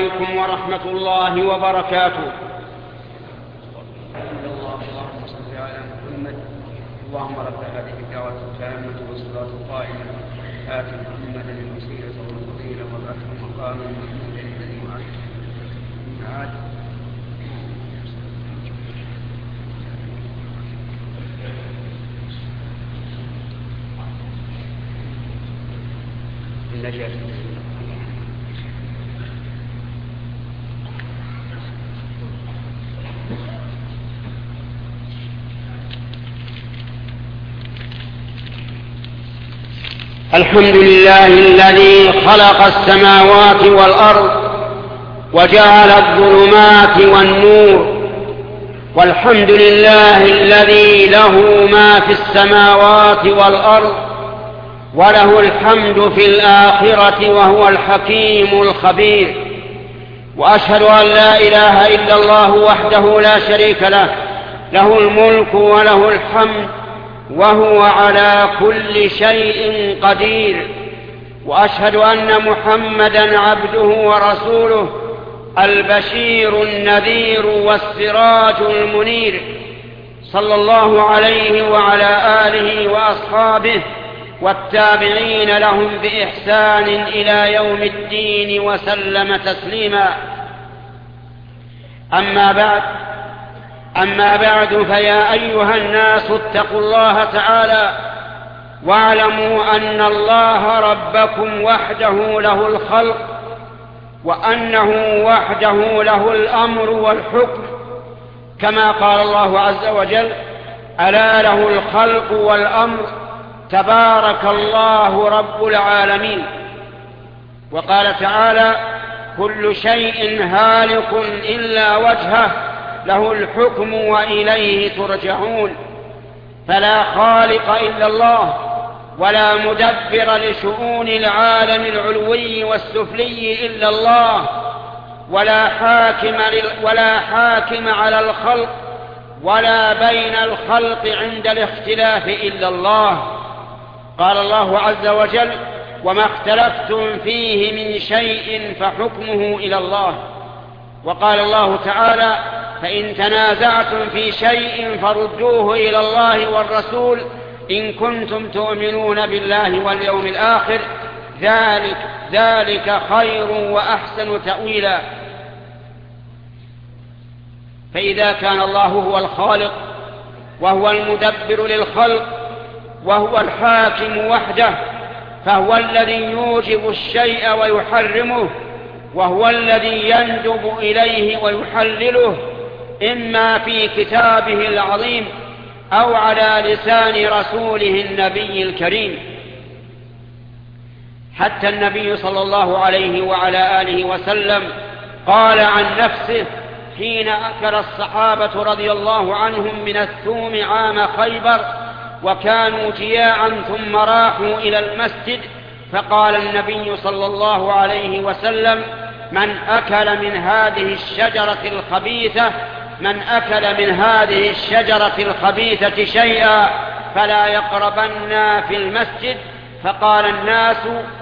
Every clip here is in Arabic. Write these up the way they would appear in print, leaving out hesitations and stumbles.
عليكم ورحمة الله وبركاته. اللهم صل على محمد. اللهم رب هذه الدعوة التامة والصلاة القائمة آت محمدا الوسيلة والفضيلة وبعثه مقاما محمودا الذي وعده. الحمد لله الذي خلق السماوات والأرض وجعل الظلمات والنور، والحمد لله الذي له ما في السماوات والأرض وله الحمد في الآخرة وهو الحكيم الخبير. وأشهد أن لا إله إلا الله وحده لا شريك له، له الملك وله الحمد وهو على كل شيء قدير. وأشهد أن محمدًا عبده ورسوله، البشير النذير والسراج المنير، صلى الله عليه وعلى آله وأصحابه والتابعين لهم بإحسان إلى يوم الدين وسلم تسليما. أما بعد فيا أيها الناس اتقوا الله تعالى واعلموا أن الله ربكم وحده له الخلق، وأنه وحده له الأمر والحكم، كما قال الله عز وجل: ألا له الخلق والأمر تبارك الله رب العالمين. وقال تعالى: كل شيء هالك إلا وجهه له الحكم وإليه ترجعون. فلا خالق إلا الله، ولا مدبر لشؤون العالم العلوي والسفلي إلا الله، ولا حاكم على الخلق ولا بين الخلق عند الاختلاف إلا الله. قال الله عز وجل: وما اختلفتم فيه من شيء فحكمه إلى الله. وقال الله تعالى: فإن تنازعتم في شيء فردوه إلى الله والرسول إن كنتم تؤمنون بالله واليوم الآخر، ذلك خير وأحسن تأويلا. فإذا كان الله هو الخالق وهو المدبر للخلق وهو الحاكم وحده، فهو الذي يوجب الشيء ويحرمه، وهو الذي يندب إليه ويحلله، إما في كتابه العظيم أو على لسان رسوله النبي الكريم. حتى النبي صلى الله عليه وعلى آله وسلم قال عن نفسه حين أكل الصحابة رضي الله عنهم من الثوم عام خيبر وكانوا جياعا ثم راحوا إلى المسجد، فقال النبي صلى الله عليه وسلم: من أكل من هذه الشجرة الخبيثة شيئا فلا يقربن في المسجد. فقال الناس: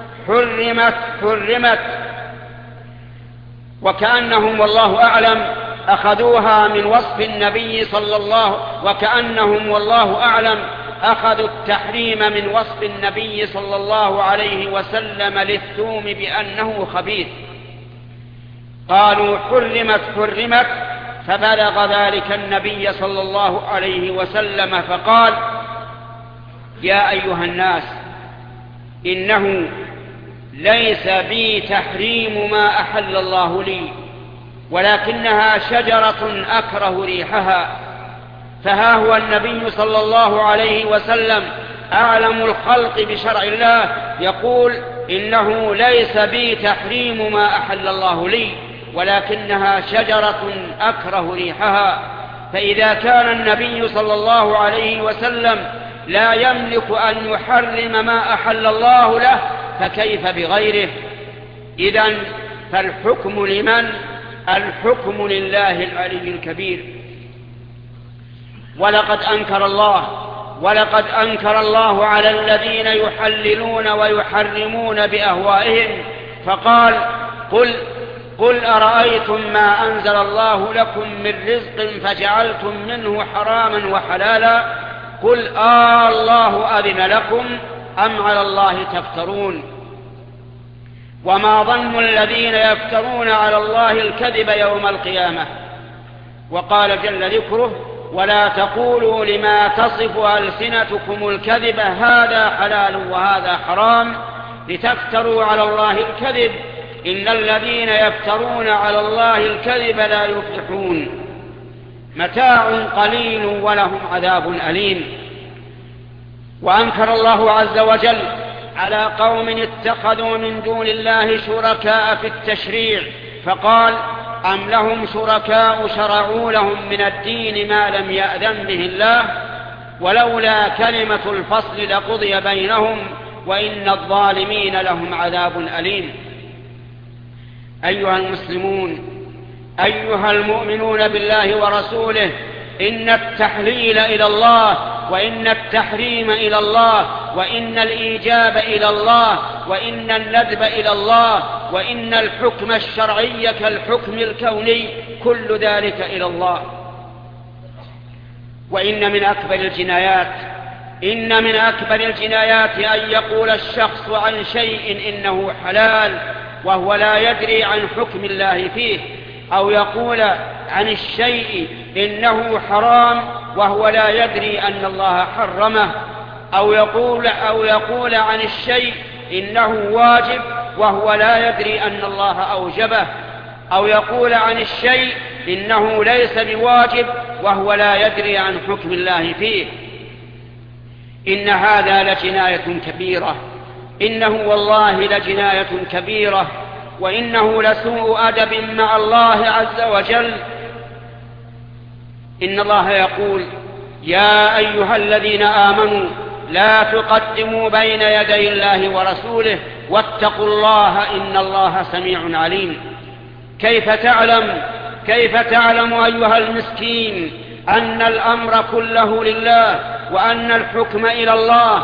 حرمت. وكأنهم والله أعلم أخذوها من وصف النبي أخذوا التحريم من وصف النبي صلى الله عليه وسلم للثوم بأنه خبيث. قالوا: حرمت. فبلغ ذلك النبي صلى الله عليه وسلم فقال: يا أيها الناس، إنه ليس بي تحريم ما أحل الله لي، ولكنها شجرة أكره ريحها. فها هو النبي صلى الله عليه وسلم أعلم الخلق بشرع الله يقول: إنه ليس بي تحريم ما أحل الله لي، ولكنها شجرة أكره ريحها. فإذا كان النبي صلى الله عليه وسلم لا يملك أن يحرم ما أحل الله له، فكيف بغيره؟ إذن فالحكم لمن؟ الحكم لله العلي الكبير. ولقد أنكر الله على الذين يحللون ويحرمون بأهوائهم، فقال: قل قل أرأيتم ما أنزل الله لكم من رزق فجعلتم منه حراما وحلالا قل الله أذن لكم أم على الله تفترون وما ظن الذين يفترون على الله الكذب يوم القيامة. وقال جل ذكره ولا تقولوا لما تصف ألسنتكم الكذب هذا حلال وهذا حرام لتفتروا على الله الكذب إن الذين يفترون على الله الكذب لا يفلحون متاع قليل ولهم عذاب أليم. وأنكر الله عز وجل على قوم اتخذوا من دون الله شركاء في التشريع فقال أم لهم شركاء شرعوا لهم من الدين ما لم يأذن به الله ولولا كلمة الفصل لقضي بينهم وإن الظالمين لهم عذاب أليم. أيها المسلمون أيها المؤمنون بالله ورسوله إن التحليل إلى الله وإن التحريم إلى الله وإن الإيجاب إلى الله وإن الندب إلى الله وإن الحكم الشرعي كالحكم الكوني كل ذلك إلى الله. وإن من أكبر الجنايات أن يقول الشخص عن شيء إنه حلال وهو لا يدري عن حكم الله فيه أو يقول عن الشيء إنه حرام وهو لا يدري أن الله حرمه أو يقول عن الشيء إنه واجب وهو لا يدري أن الله أوجبه أو يقول عن الشيء إنه ليس بواجب وهو لا يدري عن حكم الله فيه. إن هذا لجناية كبيرة إنه والله لجناية كبيرة وإنه لسوء أدب مع الله عز وجل. إن الله يقول يا أيها الذين آمنوا لا تقدموا بين يدي الله ورسوله واتقوا الله إن الله سميع عليم. كيف تعلم أيها المسكين أن الأمر كله لله وأن الحكم إلى الله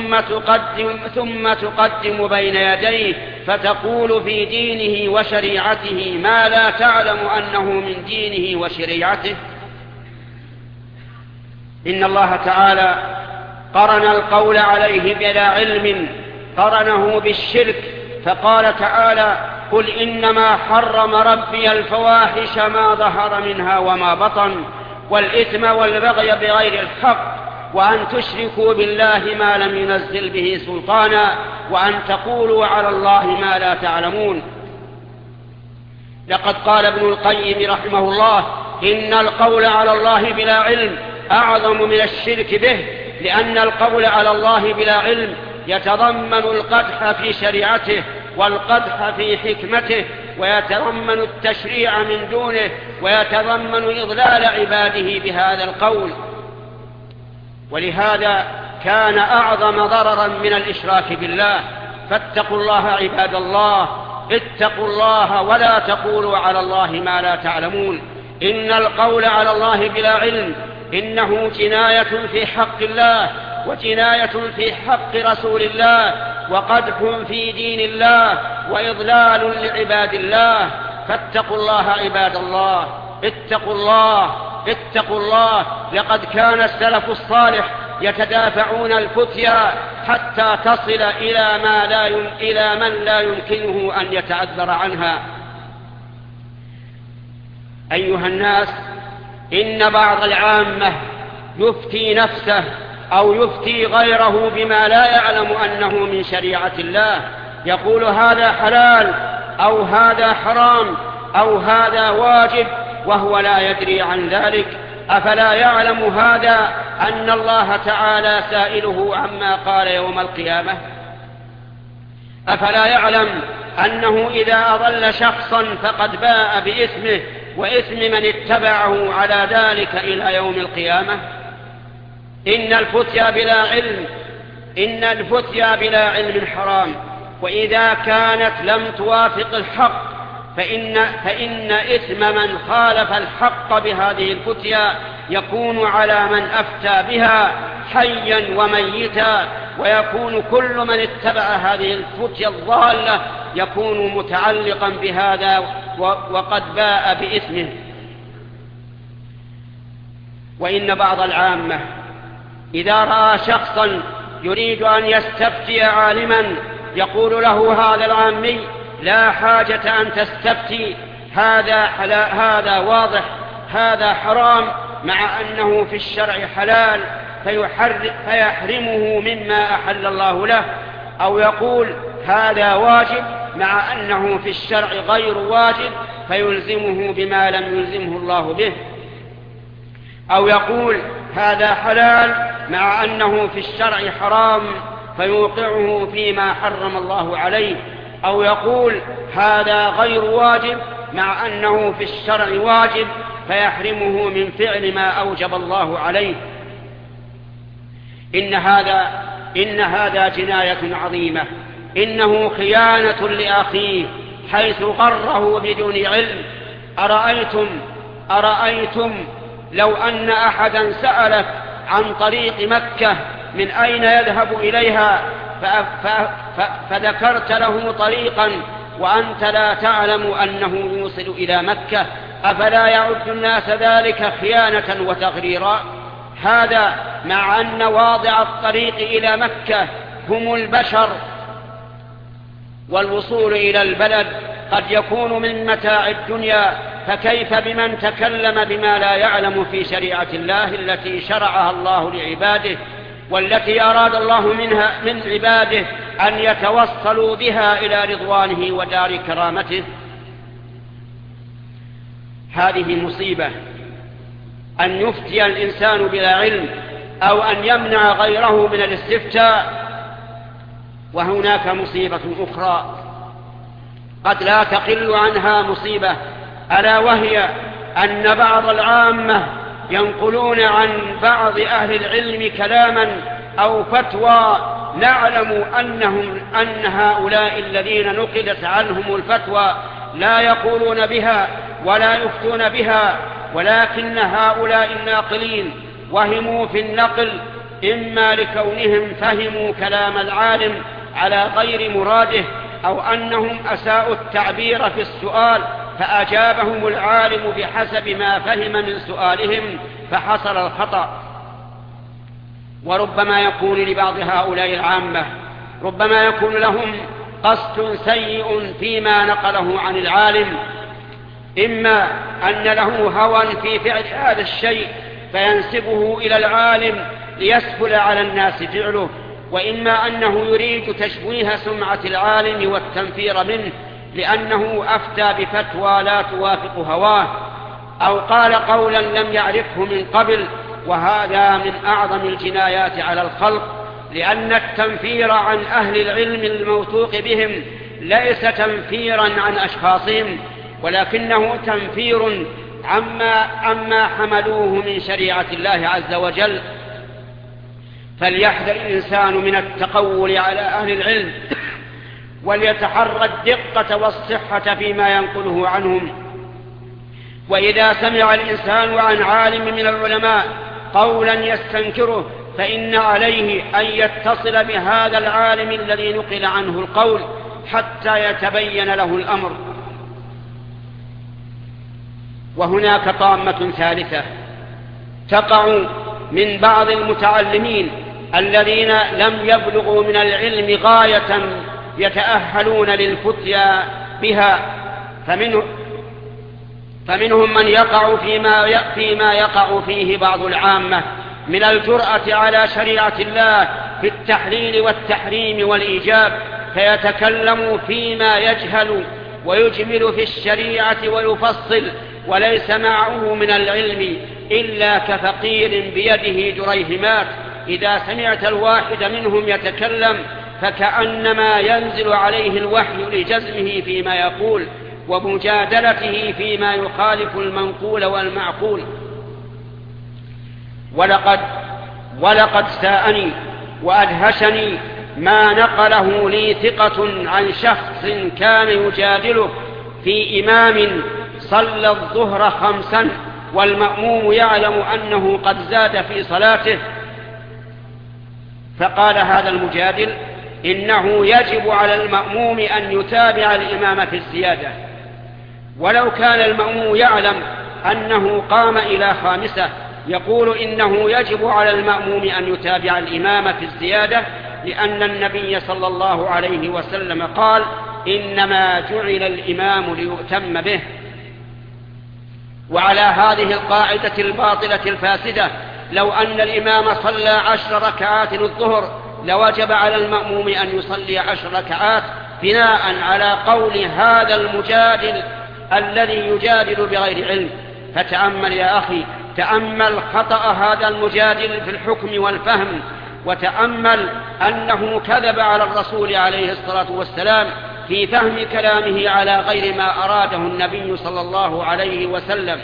ثم تقدم بين يديه فتقول في دينه وشريعته ما لا تعلم أنه من دينه وشريعته. إن الله تعالى قرن القول عليه بلا علم قرنه بالشرك فقال تعالى قل إنما حرم ربي الفواحش ما ظهر منها وما بطن والإثم والبغي بغير الحق وأن تشركوا بالله ما لم ينزل به سلطانا وأن تقولوا على الله ما لا تعلمون. لقد قال ابن القيم رحمه الله إن القول على الله بلا علم أعظم من الشرك به لأن القول على الله بلا علم يتضمن القدح في شريعته والقدح في حكمته ويتضمن التشريع من دونه ويتضمن إضلال عباده بهذا القول. ولهذا كان أعظم ضررا من الإشراك بالله. فاتقوا الله عباد الله اتقوا الله ولا تقولوا على الله ما لا تعلمون. إن القول على الله بلا علم إنه جناية في حق الله وجناية في حق رسول الله وقدح في دين الله وإضلال لعباد الله. فاتقوا الله عباد الله اتقوا الله. لقد كان السلف الصالح يتدافعون الفتيا حتى تصل إلى من لا يمكنه أن يتعذر عنها. أيها الناس إن بعض العامة يفتي نفسه أو يفتي غيره بما لا يعلم أنه من شريعة الله يقول هذا حلال أو هذا حرام أو هذا واجب وهو لا يدري عن ذلك. أفلا يعلم هذا أن الله تعالى سائله عما قال يوم القيامة؟ أفلا يعلم أنه إذا أضل شخصا فقد باء بإثمه وإثم من اتبعه على ذلك إلى يوم القيامة؟ إن الفتيا بلا علم حرام وإذا كانت لم توافق الحق فإن إثم من خالف الحق بهذه الفتيا يكون على من أفتى بها حيا وميتا ويكون كل من اتبع هذه الفتيا الضالة يكون متعلقا بهذا وقد باء بإثمه. وإن بعض العامة إذا رأى شخصا يريد أن يستفتي عالما يقول له هذا العامي: لا حاجة أن تستفتي، هذا واضح، هذا حرام، مع أنه في الشرع حلال، فيحرمه مما أحل الله له. أو يقول هذا واجب مع أنه في الشرع غير واجب، فيلزمه بما لم يلزمه الله به. أو يقول هذا حلال مع أنه في الشرع حرام، فيوقعه فيما حرم الله عليه. أو يقول هذا غير واجب مع أنه في الشرع واجب، فيحرمه من فعل ما أوجب الله عليه. إن هذا جناية عظيمة، إنه خيانة لأخيه حيث غره بدون علم. أرأيتم لو أن أحدا سألك عن طريق مكة من أين يذهب إليها، فذكرت له طريقا وأنت لا تعلم أنه يوصل إلى مكة، أفلا يعد الناس ذلك خيانة وتغريرا؟ هذا مع أن واضع الطريق إلى مكة هم البشر، والوصول إلى البلد قد يكون من متاع الدنيا، فكيف بمن تكلم بما لا يعلم في شريعة الله التي شرعها الله لعباده، والتي أراد الله من عباده أن يتوصلوا بها إلى رضوانه ودار كرامته. هذه مصيبة، أن يفتي الإنسان بلا علم أو أن يمنع غيره من الاستفتاء. وهناك مصيبة أخرى قد لا تقل عنها مصيبة، ألا وهي أن بعض العامة ينقلون عن بعض أهل العلم كلاما أو فتوى نعلم أن هؤلاء الذين نقلت عنهم الفتوى لا يقولون بها ولا يفتون بها، ولكن هؤلاء الناقلين وهموا في النقل، إما لكونهم فهموا كلام العالم على غير مراده، أو أنهم أساءوا التعبير في السؤال فأجابهم العالم بحسب ما فهم من سؤالهم فحصل الخطأ. وربما يكون لبعض هؤلاء العامة ربما يكون لهم قصد سيء فيما نقله عن العالم، إما أن له هوى في فعل هذا الشيء فينسبه إلى العالم ليسهل على الناس فعله، وإما أنه يريد تشويه سمعة العالم والتنفير منه لأنه أفتى بفتوى لا توافق هواه، أو قال قولا لم يعرفه من قبل. وهذا من أعظم الجنايات على الخلق، لأن التنفير عن أهل العلم الموثوق بهم ليس تنفيرا عن أشخاصهم، ولكنه تنفير عما حملوه من شريعة الله عز وجل. فليحذر الإنسان من التقول على أهل العلم، وليتحرى الدقة والصحة فيما ينقله عنهم. وإذا سمع الإنسان عن عالم من العلماء قولا يستنكره، فإن عليه أن يتصل بهذا العالم الذي نقل عنه القول حتى يتبين له الأمر. وهناك طامة ثالثة تقع من بعض المتعلمين الذين لم يبلغوا من العلم غاية يتأهلون للفتيا بها، فمنهم من يقع فيما يقع فيه بعض العامة من الجرأة على شريعة الله في التحليل والتحريم والإيجاب، فيتكلم فيما يجهل ويجمل في الشريعة ويفصل، وليس معه من العلم إلا كفقير بيده دريهمات. إذا سمعت الواحد منهم يتكلم فكأنما ينزل عليه الوحي لجزمه فيما يقول ومجادلته فيما يخالف المنقول والمعقول. ولقد ساءني وأدهشني ما نقله لي ثقة عن شخص كان يجادله في إمام صلى الظهر 5 والمأموم يعلم أنه قد زاد في صلاته، فقال هذا المجادل: إنه يجب على المأموم أن يتابع الإمام في الزيادة، ولو كان المأموم يعلم أنه قام إلى خامسة يقول إنه يجب على المأموم أن يتابع الإمام في الزيادة، لأن النبي صلى الله عليه وسلم قال: إنما جعل الإمام ليؤتم به. وعلى هذه القاعدة الباطلة الفاسدة، لو أن الإمام صلى 10 ركعات الظهر لوجب على المأموم أن يصلي 10 ركعات، بناء على قول هذا المجادل الذي يجادل بغير علم. فتأمل يا أخي، تأمل خطأ هذا المجادل في الحكم والفهم، وتأمل أنه كذب على الرسول عليه الصلاة والسلام في فهم كلامه على غير ما أراده النبي صلى الله عليه وسلم.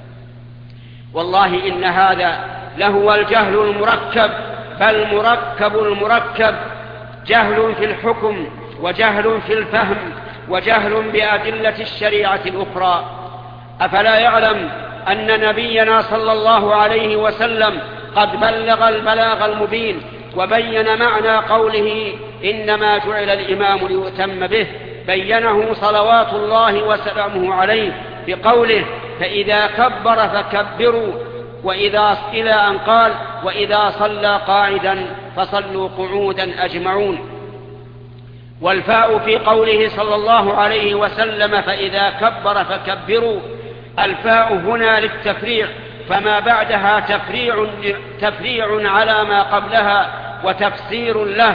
والله إن هذا لهو الجهل المركب، بل مركب المركب، جهل في الحكم وجهل في الفهم وجهل بأدلة الشريعة الأخرى. أفلا يعلم أن نبينا صلى الله عليه وسلم قد بلغ البلاغ المبين وبين معنى قوله إنما جعل الإمام ليؤتم به؟ بينه صلوات الله وسلامه عليه بقوله: فإذا كبر فكبروا، إلى أن قال: وإذا صلى قاعدا فصلوا قعودا أجمعون. والفاء في قوله صلى الله عليه وسلم: فإذا كبر فكبروا، الفاء هنا للتفريع، فما بعدها تفريع على ما قبلها وتفسير له.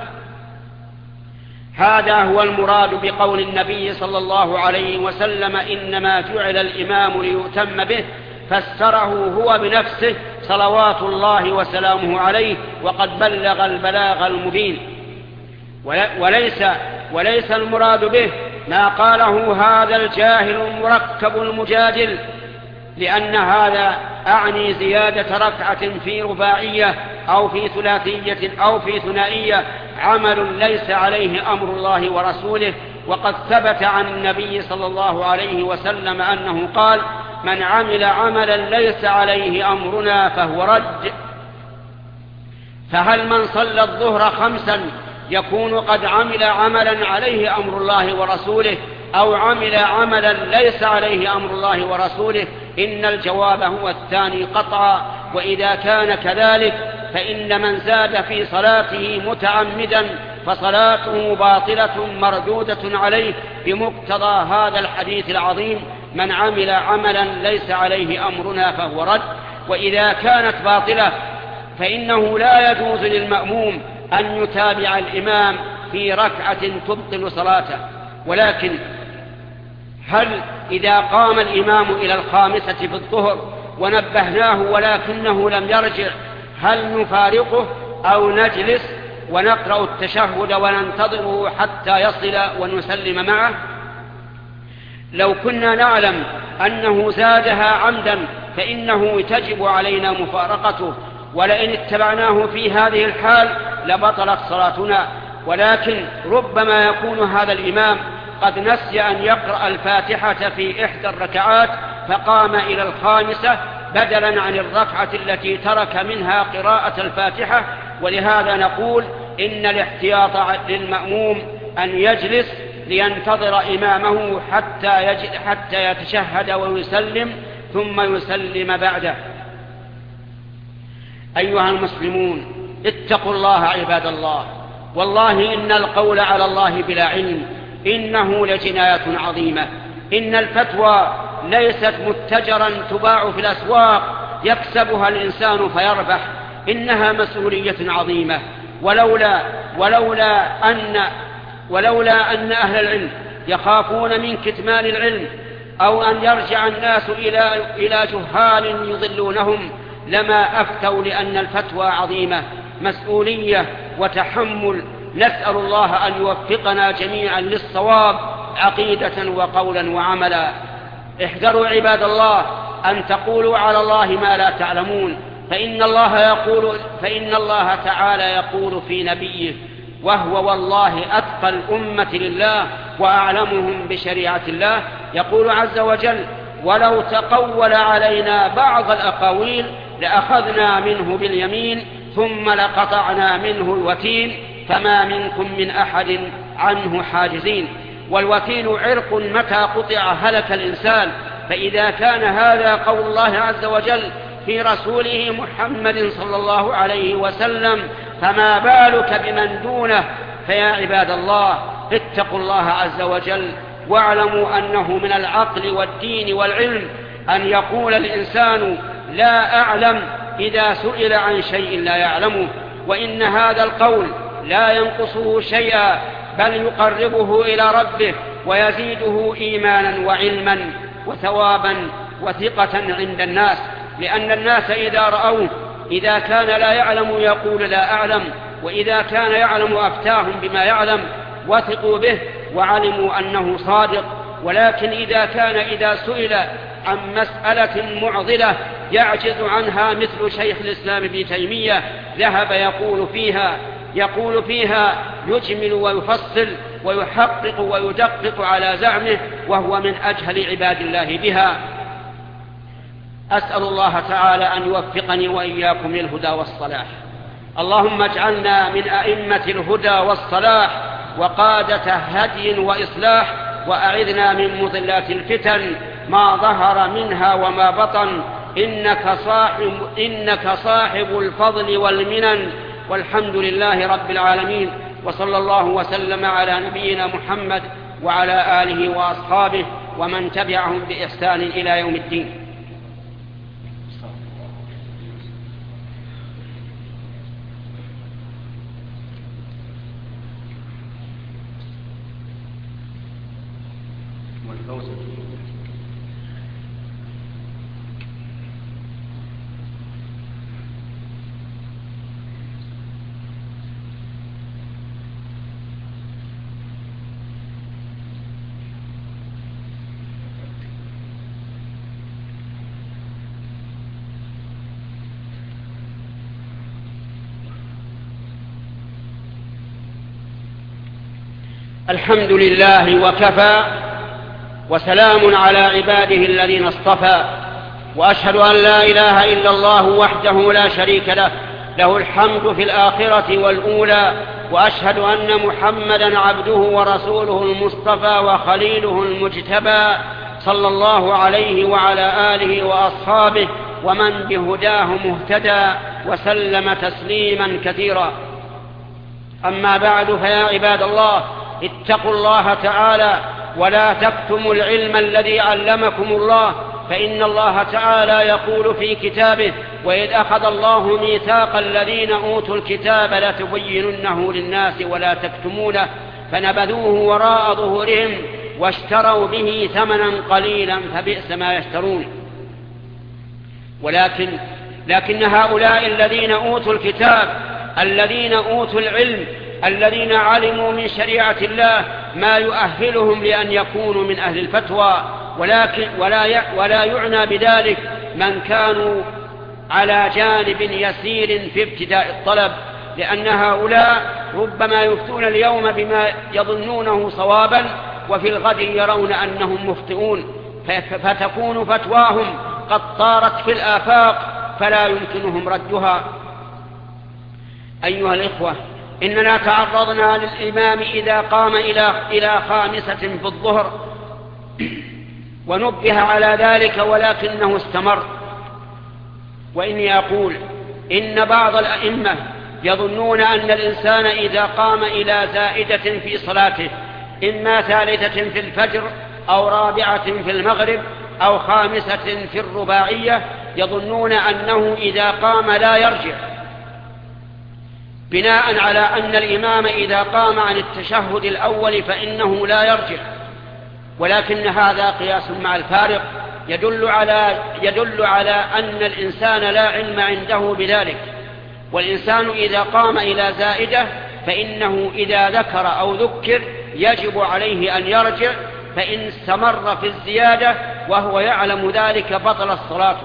هذا هو المراد بقول النبي صلى الله عليه وسلم: إنما جعل الإمام ليؤتم به، فسره هو بنفسه صلوات الله وسلامه عليه، وقد بلغ البلاغ المبين. وليس المراد به ما قاله هذا الجاهل المركب المجادل، لأن هذا أعني زيادة ركعة في رباعية أو في ثلاثية أو في ثنائية عمل ليس عليه أمر الله ورسوله. وقد ثبت عن النبي صلى الله عليه وسلم أنه قال: من عمل عملا ليس عليه أمرنا فهو رد. فهل من صلى الظهر 5 يكون قد عمل عملا عليه أمر الله ورسوله، أو عمل عملا ليس عليه أمر الله ورسوله؟ إن الجواب هو الثاني قطعا. وإذا كان كذلك فإن من زاد في صلاته متعمدا فصلاته باطلة مردودة عليه بمقتضى هذا الحديث العظيم: من عمل عملا ليس عليه أمرنا فهو رد. وإذا كانت باطلة فإنه لا يجوز للمأموم أن يتابع الإمام في ركعة تبطل صلاته. ولكن هل إذا قام الإمام إلى 5 في الظهر ونبهناه ولكنه لم يرجع، هل نفارقه أو نجلس ونقرأ التشهد وننتظره حتى يصل ونسلم معه؟ لو كنا نعلم أنه زادها عمدا فإنه تجب علينا مفارقته، ولئن اتبعناه في هذه الحال لبطلت صلاتنا. ولكن ربما يكون هذا الإمام قد نسي أن يقرأ الفاتحة في 1 الركعات فقام إلى 5 بدلا عن الركعة التي ترك منها قراءة الفاتحة. ولهذا نقول إن الاحتياط للمأموم أن يجلس لينتظر إمامه حتى يتشهد ويسلم ثم يسلم بعده. أيها المسلمون، اتقوا الله عباد الله. والله إن القول على الله بلا علم إنه لجناية عظيمة. إن الفتوى ليست متجرا تباع في الأسواق يكسبها الإنسان فيربح، إنها مسؤولية عظيمة. ولولا أن أهل العلم يخافون من كتمان العلم أو أن يرجع الناس إلى جهال يضلونهم لما أفتوا، لأن الفتوى عظيمة، مسؤولية وتحمل. نسأل الله أن يوفقنا جميعا للصواب عقيدة وقولا وعملا. احذروا عباد الله أن تقولوا على الله ما لا تعلمون، فإن الله تعالى يقول في نبيه: وهو والله أتقى الأمة لله وأعلمهم بشريعة الله، يقول عز وجل: ولو تقول علينا بعض الأقاويل لأخذنا منه باليمين ثم لقطعنا منه الوتين فما منكم من أحد عنه حاجزين. والوتين عرق متى قطع هلك الإنسان. فإذا كان هذا قول الله عز وجل في رسوله محمد صلى الله عليه وسلم فما بالك بمن دونه. فيا عباد الله اتقوا الله عز وجل واعلموا أنه من العقل والدين والعلم أن يقول الإنسان لا أعلم إذا سئل عن شيء لا يعلمه، وإن هذا القول لا ينقصه شيئا بل يقربه إلى ربه ويزيده إيمانا وعلما وثوابا وثقة عند الناس، لأن الناس إذا رأوه إذا كان لا يعلم يقول لا أعلم، وإذا كان يعلم أفتاهم بما يعلم وثقوا به وعلموا أنه صادق. ولكن إذا سئل عن مسألة معضلة يعجز عنها مثل شيخ الإسلام ابن تيمية ذهب يقول فيها يجمل ويفصل ويحقق ويدقق على زعمه، وهو من أجهل عباد الله بها. أسأل الله تعالى أن يوفقني وإياكم للهدى والصلاح. اللهم اجعلنا من أئمة الهدى والصلاح وقادة هدي وإصلاح، وأعذنا من مضلات الفتن ما ظهر منها وما بطن، إنك صاحب الفضل والمنن، والحمد لله رب العالمين. وصلى الله وسلم على نبينا محمد وعلى آله وأصحابه ومن تبعهم بإحسان إلى يوم الدين. الحمد لله وكفى، وسلام على عباده الذين اصطفى، وأشهد أن لا إله إلا الله وحده لا شريك له، له الحمد في الآخرة والأولى، وأشهد أن محمدا عبده ورسوله المصطفى وخليله المجتبى، صلى الله عليه وعلى آله وأصحابه ومن بهداه مهتدى، وسلم تسليما كثيرا. أما بعد، فيا عباد الله اتقوا الله تعالى ولا تكتموا العلم الذي علمكم الله، فإن الله تعالى يقول في كتابه: وإذ أخذ الله ميثاق الذين أوتوا الكتاب لتبيننه للناس ولا تكتمونه فنبذوه وراء ظهورهم واشتروا به ثمنا قليلا فبئس ما يشترون. لكن هؤلاء الذين أوتوا الكتاب، الذين أوتوا العلم، الذين علموا من شريعة الله ما يؤهلهم لأن يكونوا من أهل الفتوى، ولا يعنى بذلك من كانوا على جانب يسير في ابتداء الطلب، لأن هؤلاء ربما يفتون اليوم بما يظنونه صوابا وفي الغد يرون أنهم مخطئون، فتكون فتواهم قد طارت في الآفاق فلا يمكنهم ردها. أيها الإخوة، إننا تعرضنا للإمام إذا قام إلى 5 في الظهر ونبه على ذلك ولكنه استمر. وإني أقول إن بعض الأئمة يظنون أن الإنسان إذا قام إلى زائدة في صلاته، إما 3 في الفجر أو 4 في المغرب أو 5 في الرباعية، يظنون أنه إذا قام لا يرجع، بناء على أن الإمام إذا قام عن التشهد الأول فإنه لا يرجع. ولكن هذا قياس مع الفارق يدل على أن الإنسان لا علم عنده بذلك. والإنسان إذا قام إلى زائدة فإنه إذا ذكر أو ذكر يجب عليه أن يرجع، فإن استمر في الزيادة وهو يعلم ذلك بطل الصلاة.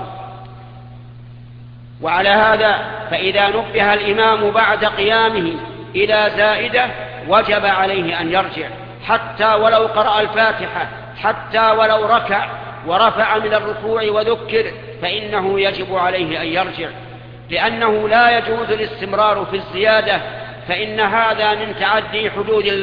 وعلى هذا فإذا نبه الإمام بعد قيامه إلى زائدة وجب عليه أن يرجع، حتى ولو قرأ الفاتحة، حتى ولو ركع ورفع من الركوع وذكر، فإنه يجب عليه أن يرجع، لأنه لا يجوز الاستمرار في الزيادة، فإن هذا من تعدي حدود الله،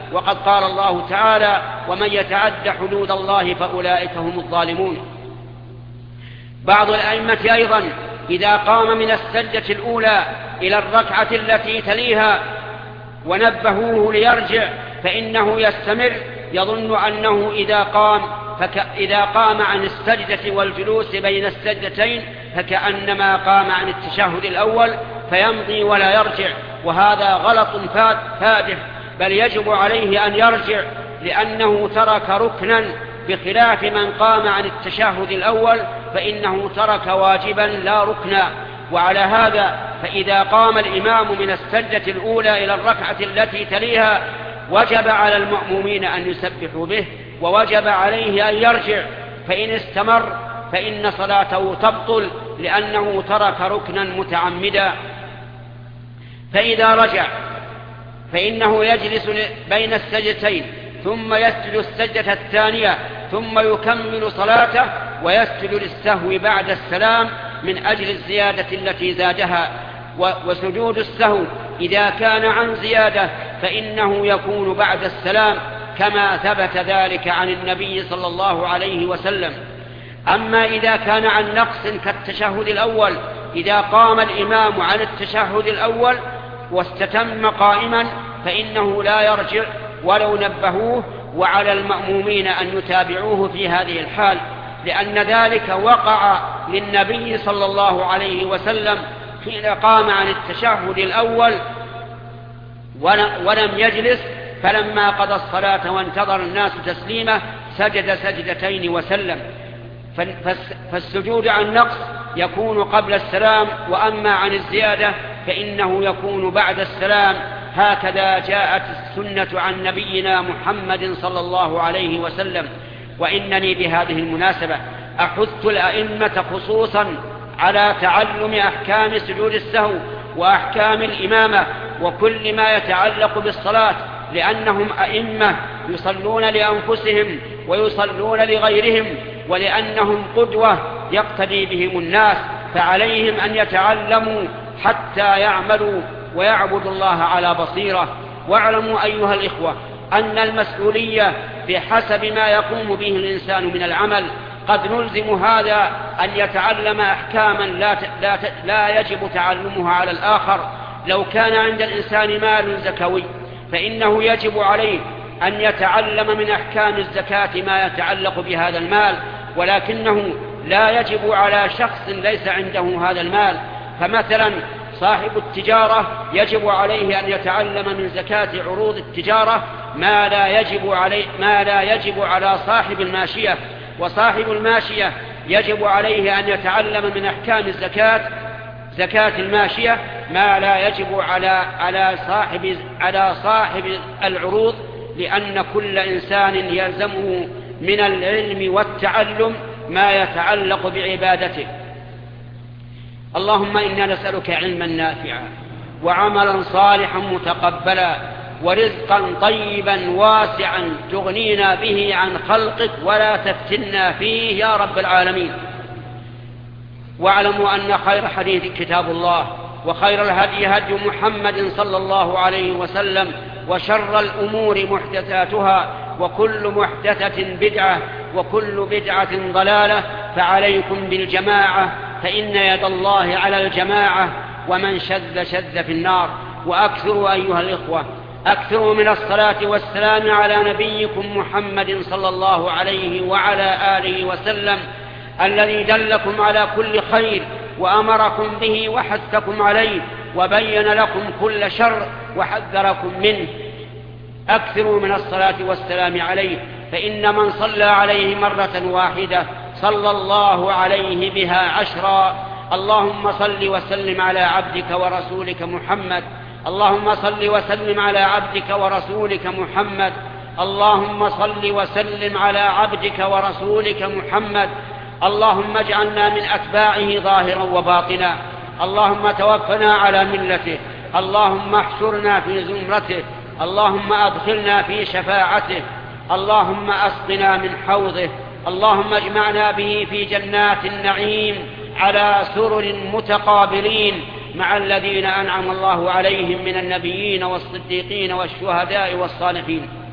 وقد قال الله تعالى: ومن يتعد حدود الله فأولئك هم الظالمون. بعض الأئمة أيضا إذا قام من السجدة الأولى إلى الركعة التي تليها ونبهوه ليرجع فإنه يستمر، يظن أنه إذا قام عن السجدة والجلوس بين السجدتين فكأنما قام عن التشهد الأول فيمضي ولا يرجع، وهذا غلط فادح، بل يجب عليه أن يرجع لأنه ترك ركنا، بخلاف من قام عن التشهد الأول فإنه ترك واجبا لا ركنا. وعلى هذا فإذا قام الإمام من السجدة الأولى إلى الركعة التي تليها وجب على المأمومين أن يسبحوا به، ووجب عليه أن يرجع، فإن استمر فإن صلاته تبطل لأنه ترك ركنا متعمدا. فإذا رجع فإنه يجلس بين السجدتين ثم يسجد السجدة الثانية ثم يكمل صلاته ويسجد للسهو بعد السلام من أجل الزيادة التي زادها. وسجود السهو إذا كان عن زيادة فإنه يكون بعد السلام كما ثبت ذلك عن النبي صلى الله عليه وسلم. أما إذا كان عن نقص كالتشهد الأول، إذا قام الإمام عن التشهد الأول واستتم قائما فإنه لا يرجع ولو نبهوه، وعلى المأمومين أن يتابعوه في هذه الحال، لأن ذلك وقع للنبي صلى الله عليه وسلم حين قام عن التشهد الأول ولم يجلس، فلما قضى الصلاة وانتظر الناس تسليمه سجد سجدتين وسلم. فالسجود عن نقص يكون قبل السلام، وأما عن الزيادة فإنه يكون بعد السلام. هكذا جاءت السنة عن نبينا محمد صلى الله عليه وسلم. وإنني بهذه المناسبة أحث الأئمة خصوصا على تعلم أحكام سجود السهو وأحكام الإمامة وكل ما يتعلق بالصلاة، لأنهم أئمة يصلون لأنفسهم ويصلون لغيرهم، ولأنهم قدوة يقتدي بهم الناس، فعليهم أن يتعلموا حتى يعملوا ويعبدوا الله على بصيرة. واعلموا أيها الإخوة أن المسؤولية بحسب ما يقوم به الإنسان من العمل. قد نلزم هذا أن يتعلم أحكاما لا يجب تعلمها على الآخر. لو كان عند الإنسان مال زكوي فإنه يجب عليه أن يتعلم من أحكام الزكاة ما يتعلق بهذا المال، ولكنه لا يجب على شخص ليس عنده هذا المال. فمثلا صاحب التجارة يجب عليه أن يتعلم من زكاة عروض التجارة ما لا يجب على صاحب الماشية، وصاحب الماشية يجب عليه أن يتعلم من أحكام زكاة الماشية ما لا يجب على صاحب العروض، لأن كل إنسان يلزمه من العلم والتعلم ما يتعلق بعبادته. اللهم إنا نسألك علما نافعا وعملا صالحا متقبلا ورزقا طيبا واسعا تغنينا به عن خلقك ولا تفتنا فيه يا رب العالمين. واعلموا أن خير حديث كتاب الله، وخير الهدي هدي محمد صلى الله عليه وسلم، وشر الأمور محدثاتها، وكل محدثة بدعة، وكل بدعة ضلالة. فعليكم بالجماعة، فإن يد الله على الجماعة، ومن شذ في النار. وأكثروا أيها الإخوة، أكثروا من الصلاة والسلام على نبيكم محمد صلى الله عليه وعلى آله وسلم، الذي دلكم على كل خير وأمركم به وحثكم عليه وبين لكم كل شر وحذركم منه. أكثروا من الصلاة والسلام عليه، فإن من صلى عليه مرة واحدة صلى الله عليه بها 10. اللهم صل وسلم على عبدك ورسولك محمد. اللهم صل وسلم على عبدك ورسولك محمد. اللهم صل وسلم على عبدك ورسولك محمد. اللهم اجعلنا من أتباعه ظاهرا وباطنا. اللهم توفنا على ملته. اللهم احشرنا في زمرته. اللهم أدخلنا في شفاعته. اللهم أسقنا من حوضه. اللهم اجمعنا به في جنات النعيم على سرر متقابلين مع الذين أنعم الله عليهم من النبيين والصديقين والشهداء والصالحين.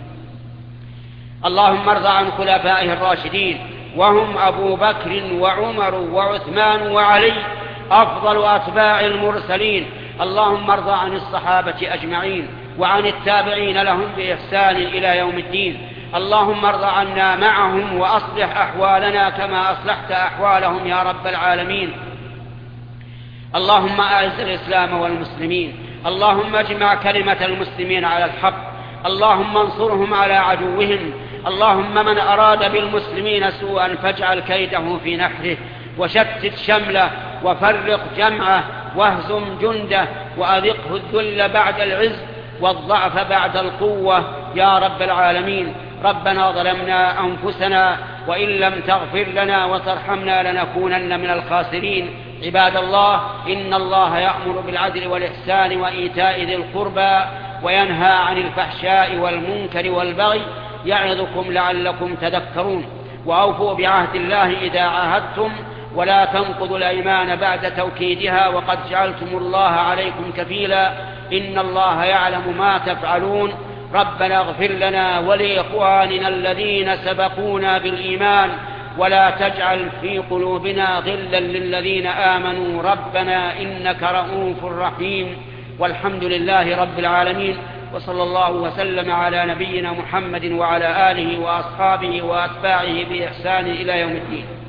اللهم ارض عن خلفائه الراشدين وهم أبو بكر وعمر وعثمان وعلي أفضل أتباع المرسلين. اللهم ارض عن الصحابة أجمعين وعن التابعين لهم بإحسان إلى يوم الدين. اللهم ارض عنا معهم وأصلح أحوالنا كما أصلحت أحوالهم يا رب العالمين. اللهم أعز الإسلام والمسلمين. اللهم اجمع كلمة المسلمين على الحق. اللهم انصرهم على عدوهم. اللهم من أراد بالمسلمين سوءا فاجعل كيده في نحره وشتت شمله وفرق جمعه واهزم جنده وأذقه الذل بعد العز والضعف بعد القوة يا رب العالمين. ربنا ظلمنا أنفسنا وإن لم تغفر لنا وترحمنا لنكونن من الخاسرين. عباد الله، إن الله يأمر بالعدل والإحسان وإيتاء ذي القربى وينهى عن الفحشاء والمنكر والبغي يعظكم لعلكم تذكرون. وأوفوا بعهد الله إذا عاهدتم ولا تنقضوا الأيمان بعد توكيدها وقد جعلتم الله عليكم كفيلا إن الله يعلم ما تفعلون. ربنا اغفر لنا ولإخواننا الذين سبقونا بالإيمان ولا تجعل في قلوبنا غلا للذين آمنوا ربنا إنك رؤوف رحيم. والحمد لله رب العالمين، وصلى الله وسلم على نبينا محمد وعلى آله وأصحابه وأتباعه بإحسان إلى يوم الدين.